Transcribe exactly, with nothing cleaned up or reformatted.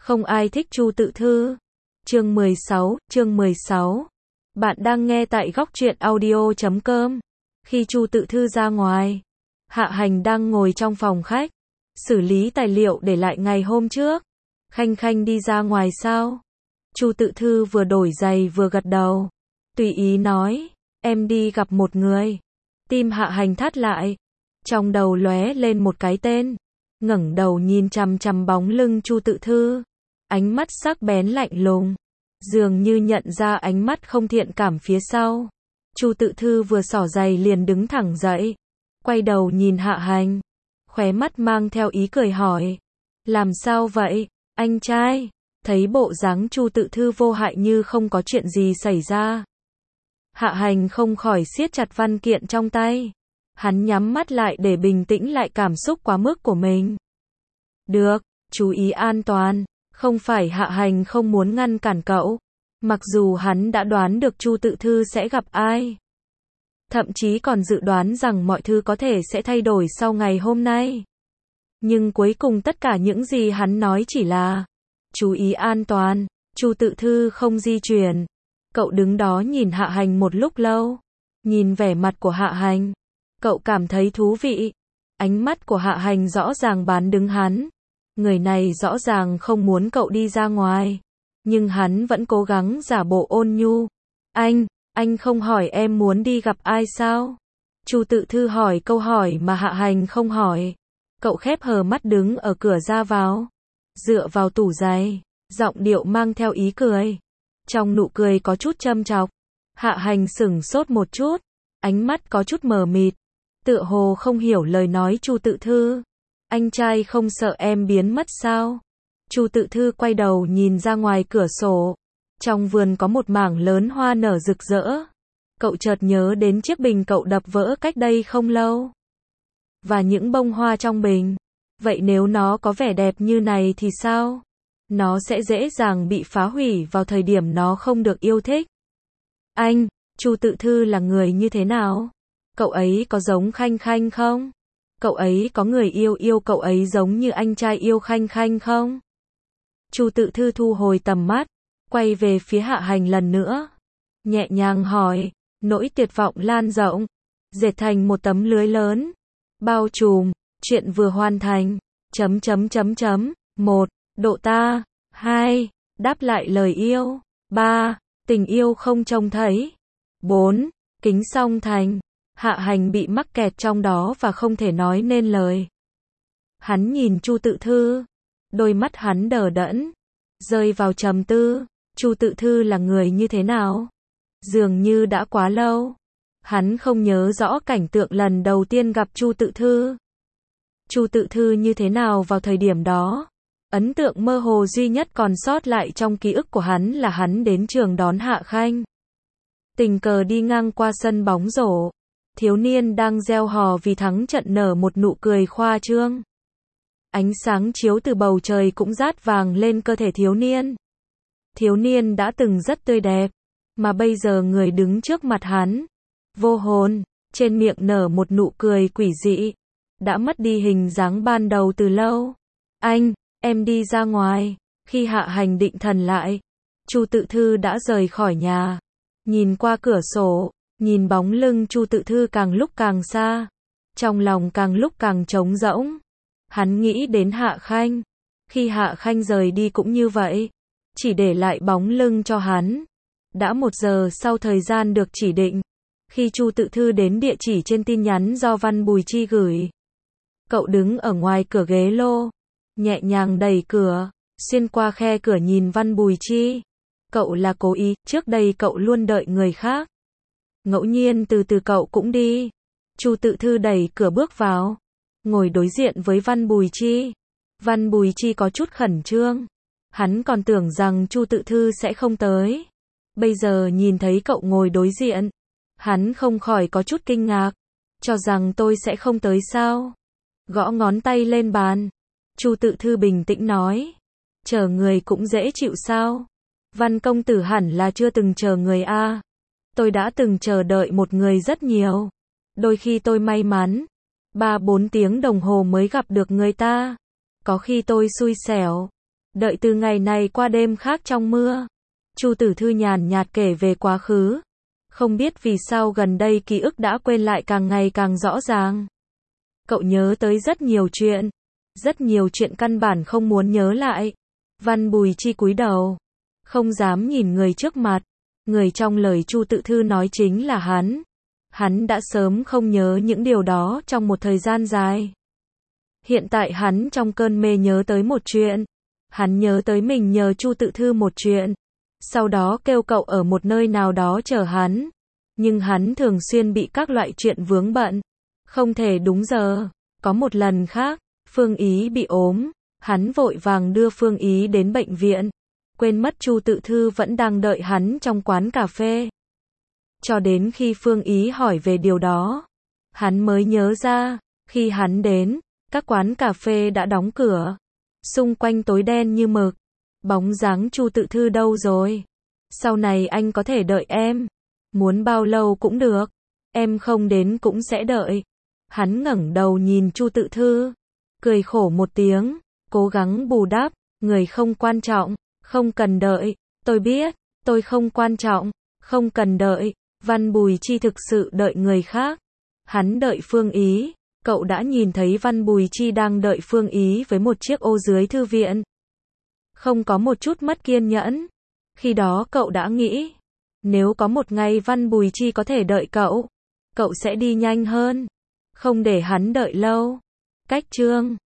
Không ai thích Chu Tự Thư. Chương mười sáu, chương mười sáu. Bạn đang nghe tại góc truyện audio chấm com. Khi Chu Tự Thư ra ngoài, Hạ Hành đang ngồi trong phòng khách, xử lý tài liệu để lại ngày hôm trước. Khanh Khanh đi ra ngoài sao? Chu Tự Thư vừa đổi giày vừa gật đầu. Tùy ý nói, em đi gặp một người. Tim Hạ Hành thắt lại. Trong đầu lóe lên một cái tên. Ngẩng đầu nhìn chằm chằm bóng lưng Chu Tự Thư. Ánh mắt sắc bén lạnh lùng. Dường như nhận ra ánh mắt không thiện cảm phía sau. Chu Tự Thư vừa xỏ giày liền đứng thẳng dậy. Quay đầu nhìn Hạ Hành. Khóe mắt mang theo ý cười hỏi. Làm sao vậy, anh trai? Thấy bộ dáng Chu Tự Thư vô hại như không có chuyện gì xảy ra. Hạ Hành không khỏi siết chặt văn kiện trong tay. Hắn nhắm mắt lại để bình tĩnh lại cảm xúc quá mức của mình. Được, chú ý an toàn. Không phải Hạ Hành không muốn ngăn cản cậu. Mặc dù hắn đã đoán được Chu Tự Thư sẽ gặp ai. Thậm chí còn dự đoán rằng mọi thứ có thể sẽ thay đổi sau ngày hôm nay. Nhưng cuối cùng tất cả những gì hắn nói chỉ là chú ý an toàn. Chu Tự Thư không di chuyển. Cậu đứng đó nhìn Hạ Hành một lúc lâu. Nhìn vẻ mặt của Hạ Hành, cậu cảm thấy thú vị. Ánh mắt của Hạ Hành rõ ràng bán đứng hắn. Người này rõ ràng không muốn cậu đi ra ngoài. Nhưng hắn vẫn cố gắng giả bộ ôn nhu. Anh, anh không hỏi em muốn đi gặp ai sao? Chu Tự Thư hỏi câu hỏi mà Hạ Hành không hỏi. Cậu khép hờ mắt đứng ở cửa ra vào. Dựa vào tủ giày. Giọng điệu mang theo ý cười. Trong nụ cười có chút châm chọc. Hạ Hành sửng sốt một chút. Ánh mắt có chút mờ mịt. Tựa hồ không hiểu lời nói Chu Tự Thư. Anh trai không sợ em biến mất sao? Chu Tự Thư quay đầu nhìn ra ngoài cửa sổ. Trong vườn có một mảng lớn hoa nở rực rỡ. Cậu chợt nhớ đến chiếc bình cậu đập vỡ cách đây không lâu. Và những bông hoa trong bình. Vậy nếu nó có vẻ đẹp như này thì sao? Nó sẽ dễ dàng bị phá hủy vào thời điểm nó không được yêu thích. Anh, Chu Tự Thư là người như thế nào? Cậu ấy có giống Khanh Khanh không? Cậu ấy có người yêu yêu cậu ấy giống như anh trai yêu Khanh Khanh không? Chu Tự Thư thu hồi tầm mắt, quay về phía Hạ Hành lần nữa. Nhẹ nhàng hỏi, nỗi tuyệt vọng lan rộng, dệt thành một tấm lưới lớn. Bao trùm, chuyện vừa hoàn thành. Chấm chấm chấm chấm. một. Độ ta. hai. Đáp lại lời yêu. ba. Tình yêu không trông thấy. bốn. Kính song thành. Hạ Hành bị mắc kẹt trong đó và không thể nói nên lời. Hắn nhìn Chu Tự Thư. Đôi mắt hắn đờ đẫn. Rơi vào trầm tư. Chu Tự Thư là người như thế nào? Dường như đã quá lâu. Hắn không nhớ rõ cảnh tượng lần đầu tiên gặp Chu Tự Thư. Chu Tự Thư như thế nào vào thời điểm đó? Ấn tượng mơ hồ duy nhất còn sót lại trong ký ức của hắn là hắn đến trường đón Hạ Khanh. Tình cờ đi ngang qua sân bóng rổ. Thiếu niên đang reo hò vì thắng trận nở một nụ cười khoa trương. Ánh sáng chiếu từ bầu trời cũng rát vàng lên cơ thể thiếu niên. Thiếu niên đã từng rất tươi đẹp, mà bây giờ người đứng trước mặt hắn, vô hồn, trên miệng nở một nụ cười quỷ dị, đã mất đi hình dáng ban đầu từ lâu. Anh, em đi ra ngoài. Khi Hạ Hành định thần lại, Chu Tự Thư đã rời khỏi nhà. Nhìn qua cửa sổ, nhìn bóng lưng Chu Tự Thư càng lúc càng xa, trong lòng càng lúc càng trống rỗng. Hắn nghĩ đến Hạ Khanh. Khi Hạ Khanh rời đi cũng như vậy, chỉ để lại bóng lưng cho hắn. Đã một giờ sau thời gian được chỉ định, khi Chu Tự Thư đến địa chỉ trên tin nhắn do Văn Bùi Chi gửi. Cậu đứng ở ngoài cửa ghế lô, nhẹ nhàng đẩy cửa, xuyên qua khe cửa nhìn Văn Bùi Chi. Cậu là cố ý, trước đây cậu luôn đợi người khác. Ngẫu nhiên từ từ cậu cũng đi. Chu Tự Thư đẩy cửa bước vào, ngồi đối diện với Văn Bùi Chi. Văn Bùi Chi có chút khẩn trương. Hắn còn tưởng rằng Chu Tự Thư sẽ không tới. Bây giờ nhìn thấy cậu ngồi đối diện, hắn không khỏi có chút kinh ngạc. Cho rằng tôi sẽ không tới sao? Gõ ngón tay lên bàn. Chu Tự Thư bình tĩnh nói. Chờ người cũng dễ chịu sao? Văn công tử hẳn là chưa từng chờ người a. Tôi đã từng chờ đợi một người rất nhiều. Đôi khi tôi may mắn, ba bốn tiếng đồng hồ mới gặp được người ta. Có khi tôi xui xẻo, Đợi từ ngày này qua đêm khác trong mưa. Chu Tử Thư nhàn nhạt kể về quá khứ. Không biết vì sao gần đây ký ức đã quên lại càng ngày càng rõ ràng. Cậu nhớ tới rất nhiều chuyện. Rất nhiều chuyện căn bản không muốn nhớ lại. Văn Bùi Chi cúi đầu. Không dám nhìn người trước mặt. Người trong lời Chu Tự Thư nói chính là hắn. Hắn đã sớm không nhớ những điều đó trong một thời gian dài. Hiện tại hắn trong cơn mê nhớ tới một chuyện. Hắn nhớ tới mình nhờ Chu Tự Thư một chuyện. Sau đó kêu cậu ở một nơi nào đó chờ hắn. Nhưng hắn thường xuyên bị các loại chuyện vướng bận. Không thể đúng giờ. Có một lần khác, Phương Ý bị ốm. Hắn vội vàng đưa Phương Ý đến bệnh viện. Quên mất Chu Tự Thư vẫn đang đợi hắn trong quán cà phê. Cho đến khi Phương Ý hỏi về điều đó, hắn mới nhớ ra, khi hắn đến, các quán cà phê đã đóng cửa. Xung quanh tối đen như mực. Bóng dáng Chu Tự Thư đâu rồi? Sau này anh có thể đợi em. Muốn bao lâu cũng được. Em không đến cũng sẽ đợi. Hắn ngẩng đầu nhìn Chu Tự Thư. Cười khổ một tiếng. Cố gắng bù đắp. Người không quan trọng. Không cần đợi. Tôi biết. Tôi không quan trọng. Không cần đợi. Văn Bùi Chi thực sự đợi người khác. Hắn đợi Phương Ý. Cậu đã nhìn thấy Văn Bùi Chi đang đợi Phương Ý với một chiếc ô dưới thư viện. Không có một chút mất kiên nhẫn. Khi đó cậu đã nghĩ, nếu có một ngày Văn Bùi Chi có thể đợi cậu, cậu sẽ đi nhanh hơn. Không để hắn đợi lâu. Cách chương